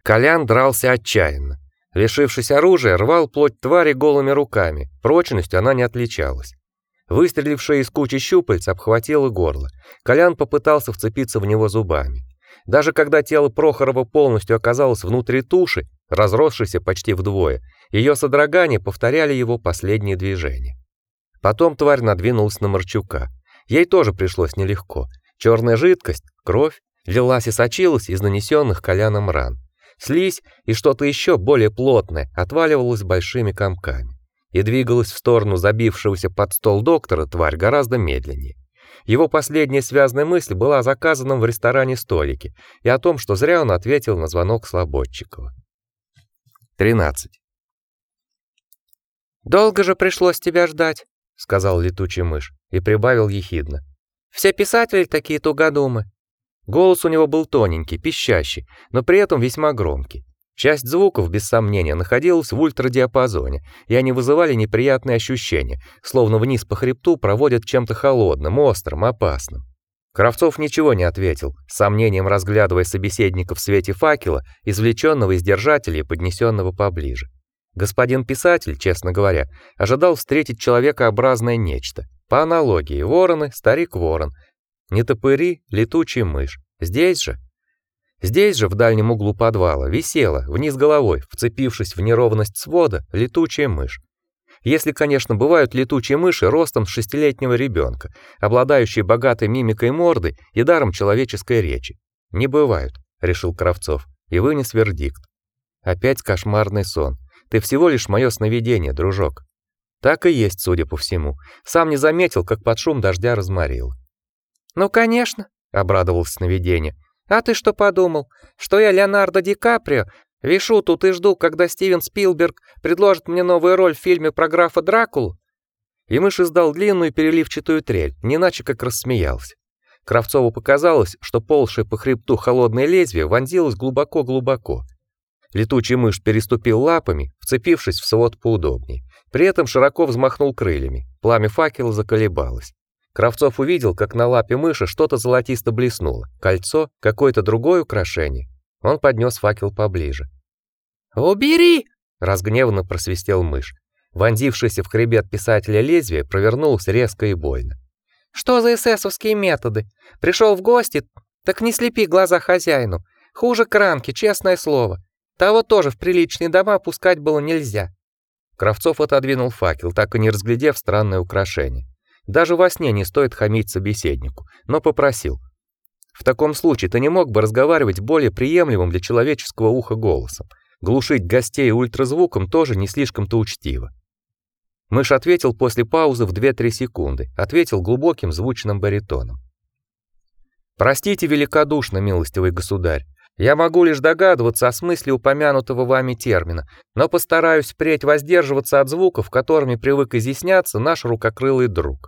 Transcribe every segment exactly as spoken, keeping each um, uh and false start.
Колян дрался отчаянно. Лишившись оружия, рвал плоть твари голыми руками. Прочностью она не отличалась. Выстрелившая из кучи щупальц обхватила горло. Колян попытался вцепиться в него зубами. Даже когда тело Прохорова полностью оказалось внутри туши, разросшейся почти вдвое, ее содрогания повторяли его последние движения. Потом тварь надвинулась на Марчука. Ей тоже пришлось нелегко. Черная жидкость, кровь, лилась и сочилась из нанесенных Коляном ран. Слизь и что-то еще более плотное отваливалось большими комками и двигалась в сторону забившегося под стол доктора тварь гораздо медленнее. Его последняя связная мысль была о заказанном в ресторане столике и о том, что зря он ответил на звонок Слободчикова. тринадцать. «Долго же пришлось тебя ждать», — сказал летучий мышь и прибавил ехидно. «Все писатели такие тугодумы». Голос у него был тоненький, пищащий, но при этом весьма громкий. Часть звуков, без сомнения, находилась в ультрадиапазоне, и они вызывали неприятные ощущения, словно вниз по хребту проводят чем-то холодным, острым, опасным. Кравцов ничего не ответил, с сомнением разглядывая собеседника в свете факела, извлеченного из держателя и поднесенного поближе. Господин писатель, честно говоря, ожидал встретить человекообразное нечто. По аналогии, вороны, старик-ворон, нетопыри, летучий мышь. Здесь же... Здесь же, в дальнем углу подвала, висела, вниз головой, вцепившись в неровность свода, летучая мышь. Если, конечно, бывают летучие мыши ростом с шестилетнего ребенка, обладающие богатой мимикой морды и даром человеческой речи. Не бывают, решил Кравцов и вынес вердикт. Опять кошмарный сон. Ты всего лишь мое сновидение, дружок. Так и есть, судя по всему. Сам не заметил, как под шум дождя разморило. Ну, конечно, обрадовался сновидение. А ты что подумал, что я Леонардо Ди Каприо? Вишу тут и жду, когда Стивен Спилберг предложит мне новую роль в фильме про графа Дракулу. И мышь издал длинную переливчатую трель, не иначе как рассмеялся. Кравцову показалось, что ползшее по хребту холодное лезвие вонзилось глубоко-глубоко. Летучий мышь переступил лапами, вцепившись в свод поудобнее. При этом широко взмахнул крыльями. Пламя факела заколебалось. Кравцов увидел, как на лапе мыши что-то золотисто блеснуло. Кольцо, какое-то другое украшение. Он поднес факел поближе. «Убери!» — разгневанно просвистел мышь. Вонзившееся в хребет писателя лезвие провернулось резко и больно. «Что за эсэсовские методы? Пришел в гости, так не слепи глаза хозяину. Хуже кранки, честное слово. Того тоже в приличные дома пускать было нельзя». Кравцов отодвинул факел, так и не разглядев странное украшение. Даже во сне не стоит хамить собеседнику, но попросил: в таком случае ты не мог бы разговаривать более приемлемым для человеческого уха голосом. Глушить гостей ультразвуком тоже не слишком-то учтиво. Мышь ответил после паузы в две-три секунды, ответил глубоким звучным баритоном. Простите великодушно, милостивый государь. Я могу лишь догадываться о смысле упомянутого вами термина, но постараюсь впредь воздерживаться от звуков, которыми привык изъясняться наш рукокрылый друг.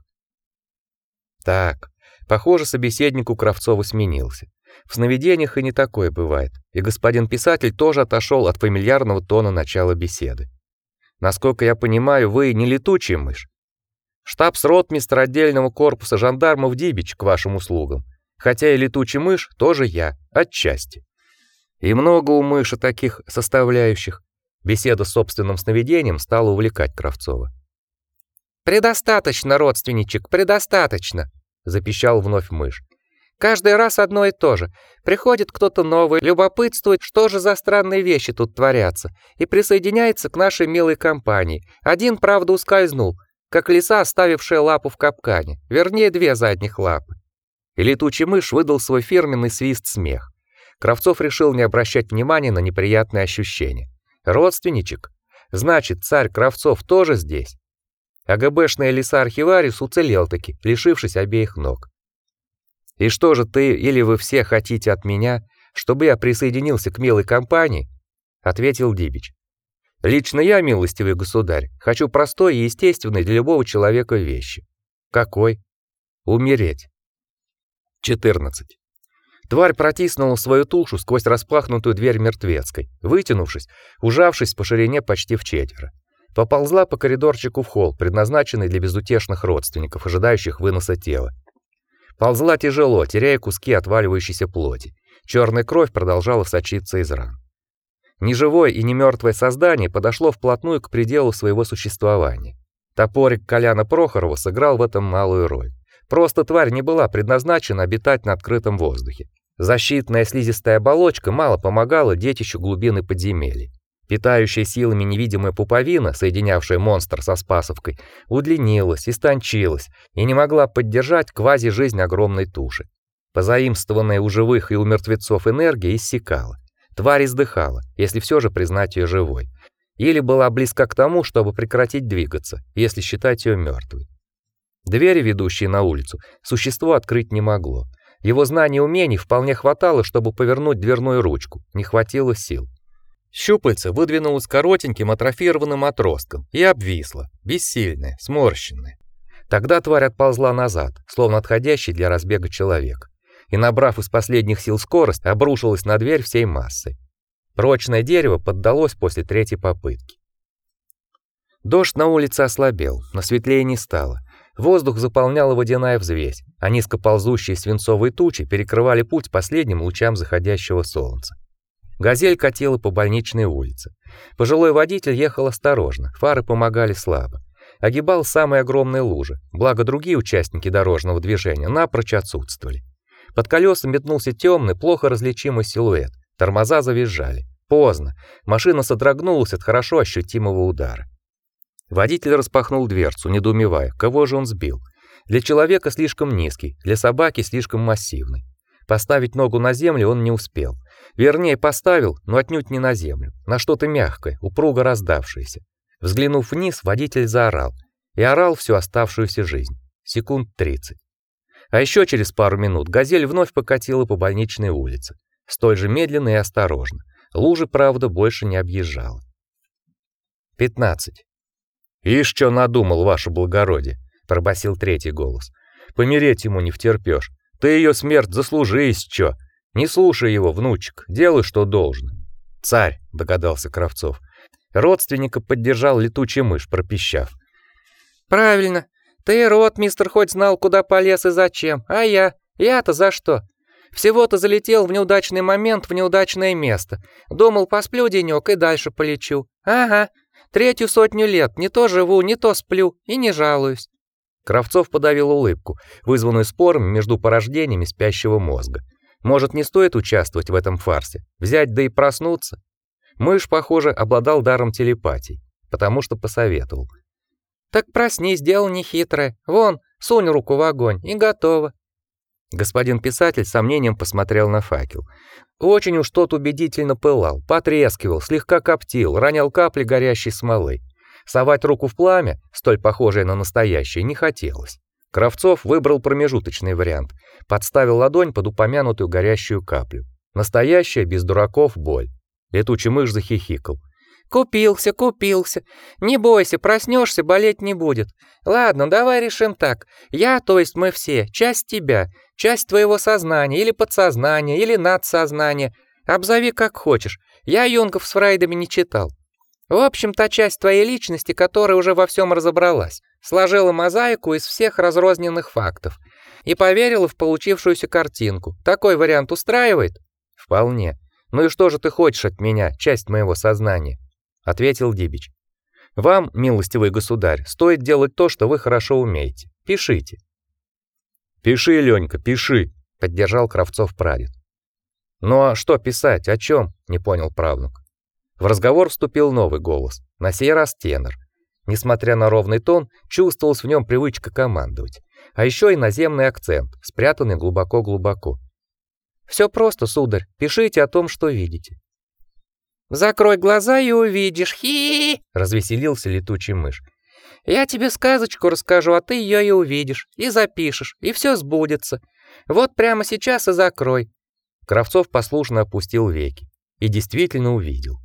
Так, похоже, собеседник у Кравцова сменился. В сновидениях и не такое бывает, и господин писатель тоже отошел от фамильярного тона начала беседы. Насколько я понимаю, вы не летучая мышь. Штабс-ротмистр отдельного корпуса жандармов Дибич к вашим услугам, хотя и летучая мышь тоже я, отчасти. И много у мыши таких составляющих. Беседа с собственным сновидением стала увлекать Кравцова. «Предостаточно, родственничек, предостаточно», — запищал вновь мышь. «Каждый раз одно и то же. Приходит кто-то новый, любопытствует, что же за странные вещи тут творятся, и присоединяется к нашей милой компании. Один, правда, ускользнул, как лиса, оставившая лапу в капкане, вернее, две задних лапы». И летучий мышь выдал свой фирменный свист-смех. Кравцов решил не обращать внимания на неприятные ощущения. Родственничек? Значит, царь Кравцов тоже здесь. АГБшный лиса-архивариус уцелел-таки, лишившись обеих ног. «И что же ты или вы все хотите от меня, чтобы я присоединился к милой компании?» — ответил Дибич. «Лично я, милостивый государь, хочу простой и естественной для любого человека вещи». «Какой?» «Умереть». четырнадцать. Тварь протиснула свою тушу сквозь распахнутую дверь мертвецкой, вытянувшись, ужавшись по ширине почти вчетверо. Поползла по коридорчику в холл, предназначенный для безутешных родственников, ожидающих выноса тела. Ползла тяжело, теряя куски отваливающейся плоти. Черная кровь продолжала сочиться из ран. Ни живое и ни мертвое создание подошло вплотную к пределу своего существования. Топорик Коляна Прохорова сыграл в этом малую роль. Просто тварь не была предназначена обитать на открытом воздухе. Защитная слизистая оболочка мало помогала детищу глубины подземелий. Питающая силами невидимая пуповина, соединявшая монстр со Спасовкой, удлинилась, истончилась и не могла поддержать квази-жизнь огромной туши. Позаимствованная у живых и у мертвецов энергия иссякала. Тварь издыхала, если все же признать ее живой, или была близка к тому, чтобы прекратить двигаться, если считать ее мертвой. Двери, ведущие на улицу, существо открыть не могло. Его знаний и умений вполне хватало, чтобы повернуть дверную ручку, не хватило сил. Щупальце выдвинулось коротеньким атрофированным отростком и обвисло, бессильное, сморщенное. Тогда тварь отползла назад, словно отходящий для разбега человек, и, набрав из последних сил скорость, обрушилась на дверь всей массой. Прочное дерево поддалось после третьей попытки. Дождь на улице ослабел, но светлее не стало. Воздух заполняла водяная взвесь, а низкоползущие свинцовые тучи перекрывали путь последним лучам заходящего солнца. «Газель» катила по больничной улице. Пожилой водитель ехал осторожно, фары помогали слабо. Огибал самые огромные лужи, благо другие участники дорожного движения напрочь отсутствовали. Под колесами метнулся темный, плохо различимый силуэт. Тормоза завизжали. Поздно. Машина содрогнулась от хорошо ощутимого удара. Водитель распахнул дверцу, недоумевая, кого же он сбил. Для человека слишком низкий, для собаки слишком массивный. Поставить ногу на землю он не успел. Вернее, поставил, но отнюдь не на землю, на что-то мягкое, упруго раздавшееся. Взглянув вниз, водитель заорал. И орал всю оставшуюся жизнь. Секунд тридцать. А еще через пару минут «Газель» вновь покатила по больничной улице. Столь же медленно и осторожно. Лужи, правда, больше не объезжала. пятнадцать. «Ишь, что надумал, ваше благородие», — пробасил третий голос. «Помереть ему не втерпёшь. Ты ее смерть заслужись, чё. Не слушай его, внучек, делай, что должно». «Царь», — догадался Кравцов. Родственника поддержал летучий мышь, пропищав. «Правильно. Ты, ротмистр, хоть знал, куда полез и зачем, а я? Я-то за что? Всего-то залетел в неудачный момент в неудачное место. Думал, посплю денек и дальше полечу. Ага, третью сотню лет не то живу, не то сплю и не жалуюсь». Кравцов подавил улыбку, вызванную спором между порождениями спящего мозга. Может, не стоит участвовать в этом фарсе? Взять да и проснуться? Мышь, похоже, обладал даром телепатии, потому что посоветовал. «Так проснись, дело нехитрое. Вон, сунь руку в огонь, и готово». Господин писатель с сомнением посмотрел на факел. Очень уж тот убедительно пылал, потрескивал, слегка коптил, ронял капли горящей смолы. Совать руку в пламя, столь похожее на настоящее, не хотелось. Кравцов выбрал промежуточный вариант, подставил ладонь под упомянутую горящую каплю. Настоящая, без дураков, боль. Летучий мышь захихикал. «Купился, купился. Не бойся, проснешься, болеть не будет. Ладно, давай решим так. Я, то есть мы все, часть тебя, часть твоего сознания, или подсознания, или надсознания. Обзови как хочешь. Я Юнгов с Фрейдами не читал. В общем, та часть твоей личности, которая уже во всем разобралась, сложила мозаику из всех разрозненных фактов и поверила в получившуюся картинку. Такой вариант устраивает?» «Вполне. Ну и что же ты хочешь от меня, часть моего сознания?» — ответил Дибич. «Вам, милостивый государь, стоит делать то, что вы хорошо умеете. Пишите». «Пиши, Ленька, пиши», — поддержал Кравцов прадед. «Ну а что писать, о чем?» — не понял правнук. В разговор вступил новый голос, на сей раз тенор. Несмотря на ровный тон, чувствовалась в нем привычка командовать, а еще и наземный акцент, спрятанный глубоко-глубоко. «Все просто, сударь, пишите о том, что видите». «Закрой глаза и увидишь, хи-хи!» — развеселился летучий мышь. «Я тебе сказочку расскажу, а ты ее и увидишь, и запишешь, и все сбудется. Вот прямо сейчас и закрой». Кравцов послушно опустил веки и действительно увидел.